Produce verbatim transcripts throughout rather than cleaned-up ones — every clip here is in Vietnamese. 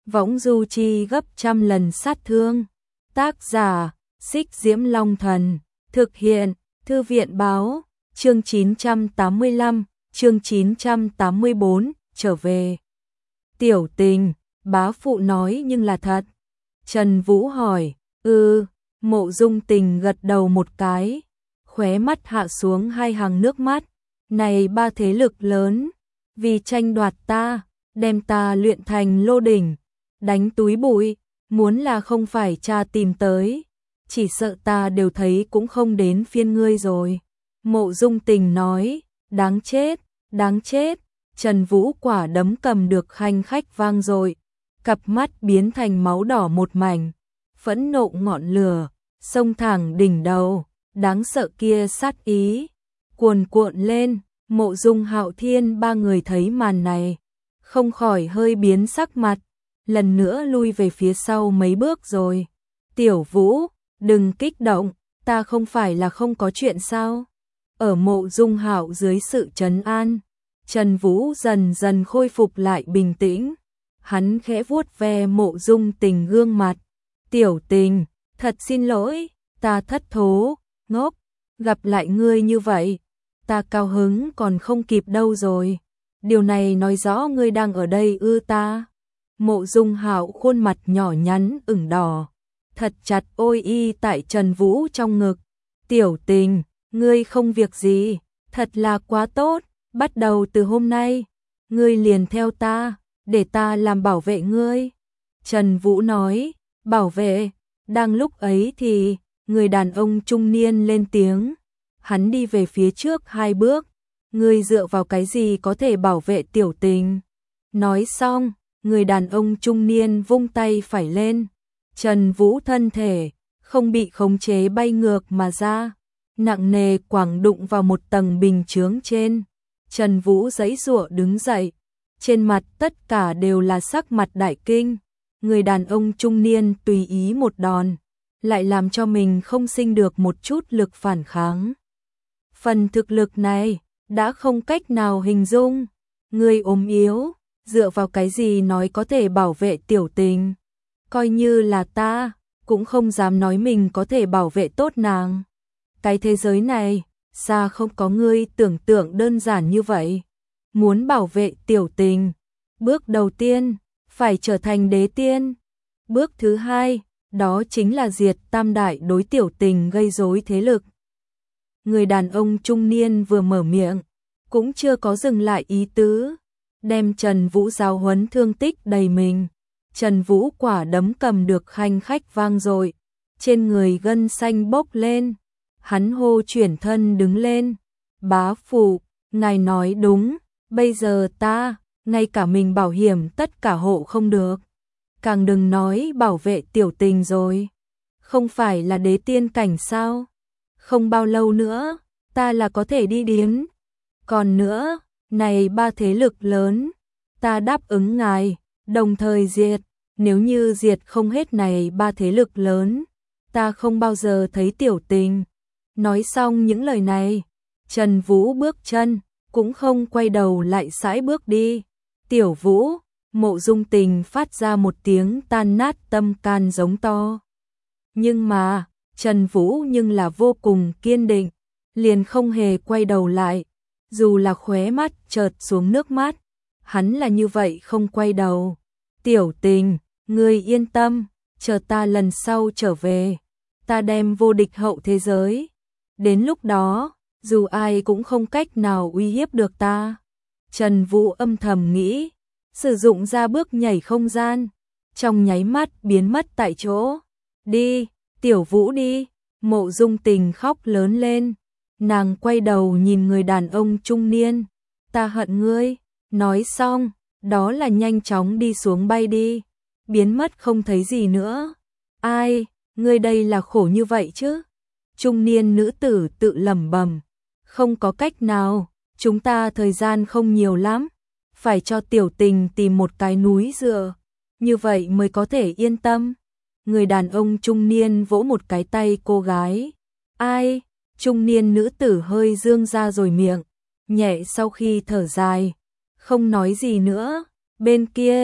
võng du chi gấp trăm lần sát thương. Tác giả, Xích Diễm Long Thần. Thực hiện, Thư viện Báo. Chương chín trăm tám mươi lăm, chương chín trăm tám mươi bốn, trở về. Tiểu Tình, bá phụ nói nhưng là thật. Trần Vũ hỏi, ừ, Mộ Dung Tình gật đầu một cái, khóe mắt hạ xuống hai hàng nước mắt. Này ba thế lực lớn, vì tranh đoạt ta, đem ta luyện thành lô đỉnh, đánh túi bụi, muốn là không phải cha tìm tới, chỉ sợ ta đều thấy cũng không đến phiên ngươi rồi. Mộ Dung Tình nói, đáng chết, đáng chết. Trần Vũ quả đấm cầm được khanh khách vang dội, cặp mắt biến thành máu đỏ một mảnh, phẫn nộ ngọn lửa, xông thẳng đỉnh đầu, đáng sợ kia sát ý, cuồn cuộn lên. Mộ Dung Hạo Thiên ba người thấy màn này, không khỏi hơi biến sắc mặt, lần nữa lui về phía sau mấy bước rồi. Tiểu Vũ, đừng kích động, ta không phải là không có chuyện sao? Ở Mộ Dung Hạo dưới sự trấn an, Trần Vũ dần dần khôi phục lại bình tĩnh. Hắn khẽ vuốt ve Mộ Dung Tình gương mặt. Tiểu Tình, thật xin lỗi, ta thất thố, ngốc, gặp lại ngươi như vậy, ta cao hứng còn không kịp đâu rồi. Điều này nói rõ ngươi đang ở đây ư ta. Mộ Dung Hạo khuôn mặt nhỏ nhắn ửng đỏ, thật chặt ôi y tại Trần Vũ trong ngực. Tiểu Tình, ngươi không việc gì, thật là quá tốt, bắt đầu từ hôm nay, ngươi liền theo ta, để ta làm bảo vệ ngươi. Trần Vũ nói, bảo vệ. Đang lúc ấy thì, người đàn ông trung niên lên tiếng. Hắn đi về phía trước hai bước, ngươi dựa vào cái gì có thể bảo vệ Tiểu Tình? Nói xong, người đàn ông trung niên vung tay phải lên. Trần Vũ thân thể, không bị khống chế bay ngược mà ra, nặng nề quẳng đụng vào một tầng bình chướng trên. Trần Vũ giãy giụa đứng dậy, trên mặt tất cả đều là sắc mặt đại kinh. Người đàn ông trung niên tùy ý một đòn, lại làm cho mình không sinh được một chút lực phản kháng. Phần thực lực này, đã không cách nào hình dung. Người ốm yếu, dựa vào cái gì nói có thể bảo vệ Tiểu Tình? Coi như là ta, cũng không dám nói mình có thể bảo vệ tốt nàng. Cái thế giới này, xa không có ngươi tưởng tượng đơn giản như vậy. Muốn bảo vệ Tiểu Tình, bước đầu tiên, phải trở thành đế tiên. Bước thứ hai, đó chính là diệt tam đại đối Tiểu Tình gây rối thế lực. Người đàn ông trung niên vừa mở miệng, cũng chưa có dừng lại ý tứ, đem Trần Vũ giáo huấn thương tích đầy mình. Trần Vũ quả đấm cầm được khanh khách vang dội, trên người gân xanh bốc lên. Hắn hô chuyển thân đứng lên. Bá phụ, ngài nói đúng, bây giờ ta, ngay cả mình bảo hiểm tất cả hộ không được. Càng đừng nói bảo vệ Tiểu Tình rồi. Không phải là đế tiên cảnh sao? Không bao lâu nữa, ta là có thể đi đến. Còn nữa, này ba thế lực lớn, ta đáp ứng ngài, đồng thời diệt. Nếu như diệt không hết này ba thế lực lớn, ta không bao giờ thấy Tiểu Tình. Nói xong những lời này, Trần Vũ bước chân, cũng không quay đầu lại sải bước đi. Tiểu Vũ, Mộ Dung Tình phát ra một tiếng tan nát tâm can giống to. Nhưng mà, Trần Vũ nhưng là vô cùng kiên định, liền không hề quay đầu lại. Dù là khóe mắt chợt xuống nước mắt, hắn là như vậy không quay đầu. Tiểu Tình, ngươi yên tâm, chờ ta lần sau trở về, ta đem vô địch hậu thế giới. Đến lúc đó, dù ai cũng không cách nào uy hiếp được ta. Trần Vũ âm thầm nghĩ, sử dụng ra bước nhảy không gian, trong nháy mắt biến mất tại chỗ. Đi, Tiểu Vũ đi. Mộ Dung Tình khóc lớn lên, nàng quay đầu nhìn người đàn ông trung niên. Ta hận ngươi. Nói xong, đó là nhanh chóng đi xuống bay đi, biến mất không thấy gì nữa. Ai, ngươi đây là khổ như vậy chứ? Trung niên nữ tử tự lẩm bẩm. Không có cách nào, chúng ta thời gian không nhiều lắm, phải cho Tiểu Tình tìm một cái núi dựa, như vậy mới có thể yên tâm. Người đàn ông trung niên vỗ một cái tay cô gái. Ai? Trung niên nữ tử hơi dương ra rồi miệng, nhẹ sau khi thở dài, không nói gì nữa. Bên kia,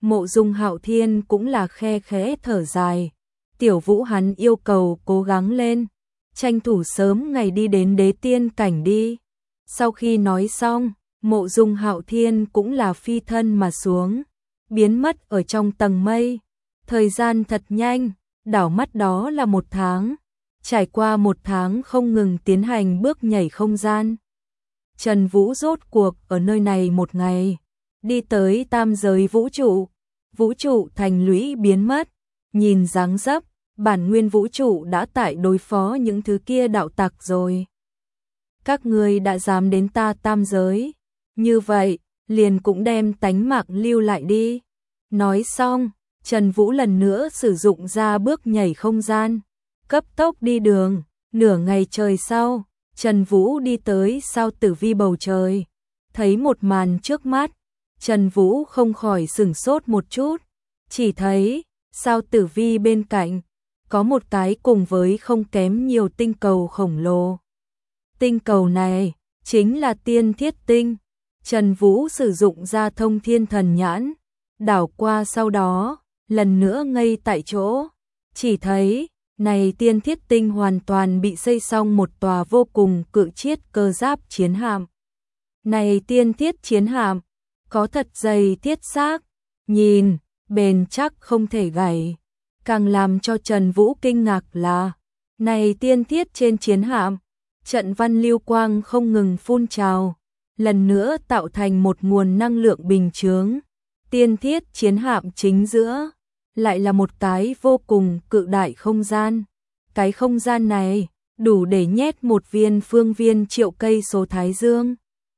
Mộ Dung Hạo Thiên cũng là khe khẽ thở dài. Tiểu Vũ hắn yêu cầu cố gắng lên, tranh thủ sớm ngày đi đến đế tiên cảnh đi. Sau khi nói xong, Mộ Dung Hạo Thiên cũng là phi thân mà xuống, biến mất ở trong tầng mây. Thời gian thật nhanh, đảo mắt đó là một tháng. Trải qua một tháng không ngừng tiến hành bước nhảy không gian, Trần Vũ rốt cuộc ở nơi này một ngày, đi tới tam giới vũ trụ. Vũ trụ thành lũy biến mất, nhìn dáng dấp, bản nguyên vũ trụ đã tại đối phó những thứ kia đạo tặc rồi. Các ngươi đã dám đến ta tam giới, như vậy, liền cũng đem tánh mạng lưu lại đi. Nói xong, Trần Vũ lần nữa sử dụng ra bước nhảy không gian, cấp tốc đi đường. Nửa ngày trời sau, Trần Vũ đi tới sao tử vi bầu trời, thấy một màn trước mắt, Trần Vũ không khỏi sửng sốt một chút, chỉ thấy sao tử vi bên cạnh có một cái cùng với không kém nhiều tinh cầu khổng lồ. Tinh cầu này chính là Tiên Thiết Tinh. Trần Vũ sử dụng ra Thông Thiên Thần Nhãn, đảo qua sau đó, lần nữa ngây tại chỗ, chỉ thấy này Tiên Thiết Tinh hoàn toàn bị xây xong một tòa vô cùng cự chiết cơ giáp chiến hạm. Này Tiên Thiết chiến hạm có thật dày thiết xác, nhìn bền chắc không thể gãy. Càng làm cho Trần Vũ kinh ngạc là này tiên thiết trên chiến hạm, trận văn lưu quang không ngừng phun trào, lần nữa tạo thành một nguồn năng lượng bình chướng. Tiên thiết chiến hạm chính giữa lại là một cái vô cùng cự đại không gian. Cái không gian này đủ để nhét một viên phương viên triệu cây số thái dương.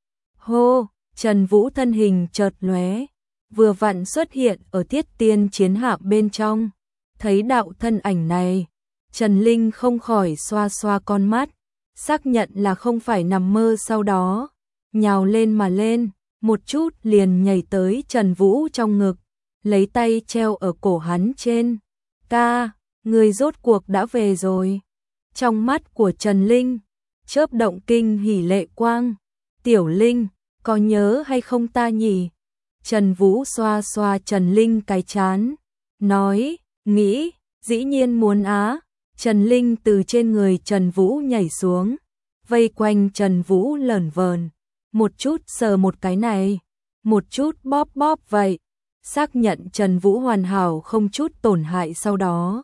Hô, Trần Vũ thân hình chợt lóe, vừa vặn xuất hiện ở thiết tiên chiến hạm bên trong. Thấy đạo thân ảnh này, Trần Linh không khỏi xoa xoa con mắt, xác nhận là không phải nằm mơ, sau đó nhào lên mà lên, một chút liền nhảy tới Trần Vũ trong ngực, lấy tay treo ở cổ hắn trên. Ca, người rốt cuộc đã về rồi. Trong mắt của Trần Linh chớp động kinh hỉ lệ quang. Tiểu Linh, có nhớ hay không ta nhỉ? Trần Vũ xoa xoa Trần Linh cái trán, nói, nghĩ, dĩ nhiên muốn á. Trần Linh từ trên người Trần Vũ nhảy xuống, vây quanh Trần Vũ lởn vởn, một chút sờ một cái này, một chút bóp bóp vậy, xác nhận Trần Vũ hoàn hảo không chút tổn hại, sau đó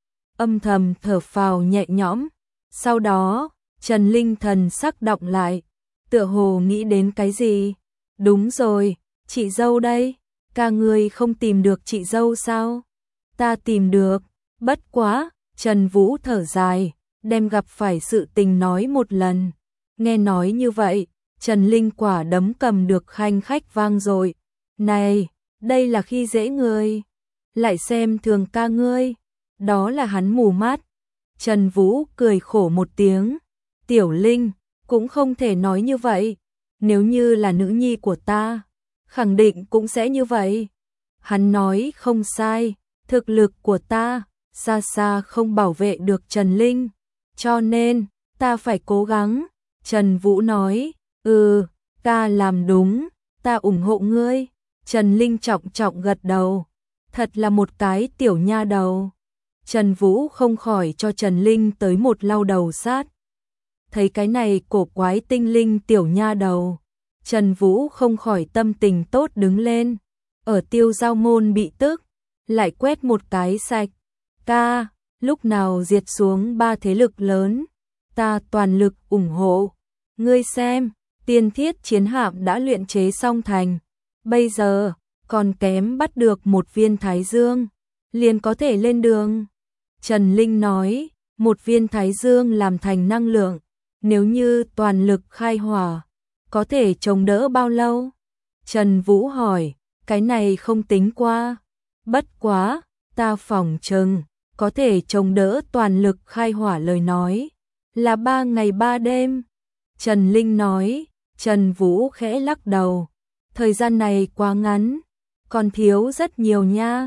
âm thầm thở phào nhẹ nhõm. Sau đó, Trần Linh thần sắc động lại, tựa hồ nghĩ đến cái gì. Đúng rồi, chị dâu đây, ca người không tìm được chị dâu sao? Ta tìm được, bất quá. Trần Vũ thở dài, đem gặp phải sự tình nói một lần. Nghe nói như vậy, Trần Linh quả đấm cầm được khanh khách vang rồi. Này, đây là khi dễ người, lại xem thường ca ngươi, đó là hắn mù mắt. Trần Vũ cười khổ một tiếng, Tiểu Linh, cũng không thể nói như vậy, nếu như là nữ nhi của ta, khẳng định cũng sẽ như vậy. Hắn nói không sai, thực lực của ta xa xa không bảo vệ được Trần Linh, cho nên ta phải cố gắng. Trần Vũ nói, ừ, ta làm đúng, ta ủng hộ ngươi. Trần Linh trọng trọng gật đầu, thật là một cái tiểu nha đầu. Trần Vũ không khỏi cho Trần Linh tới một lau đầu sát. Thấy cái này cổ quái tinh linh tiểu nha đầu, Trần Vũ không khỏi tâm tình tốt đứng lên. Ở Tiêu Giao môn bị tức, lại quét một cái sạch. Ca, lúc nào diệt xuống ba thế lực lớn, ta toàn lực ủng hộ. Ngươi xem, tiên thiết chiến hạm đã luyện chế xong thành, bây giờ còn kém bắt được một viên thái dương, liền có thể lên đường. Trần Linh nói, một viên thái dương làm thành năng lượng, nếu như toàn lực khai hỏa, có thể chống đỡ bao lâu? Trần Vũ hỏi, cái này không tính qua, bất quá, ta phỏng chừng có thể chống đỡ toàn lực khai hỏa lời nói là ba ngày ba đêm. Trần Linh nói. Trần Vũ khẽ lắc đầu, thời gian này quá ngắn, còn thiếu rất nhiều nha.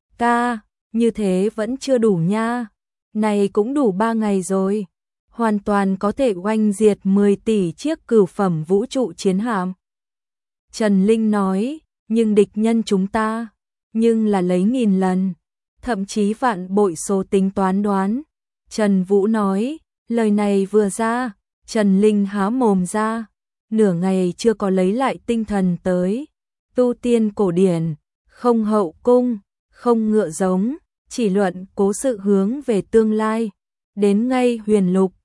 Ca, như thế vẫn chưa đủ nha, này cũng đủ ba ngày rồi, hoàn toàn có thể oanh diệt mười tỷ chiếc cửu phẩm vũ trụ chiến hạm. Trần Linh nói, nhưng địch nhân chúng ta nhưng là lấy nghìn lần, thậm chí vạn bội số tính toán đoán. Trần Vũ nói, lời này vừa ra, Trần Linh há mồm ra, nửa ngày chưa có lấy lại tinh thần tới. Tu tiên cổ điển, không hậu cung, không ngựa giống, chỉ luận cố sự hướng về tương lai. Đến ngay huyền lục,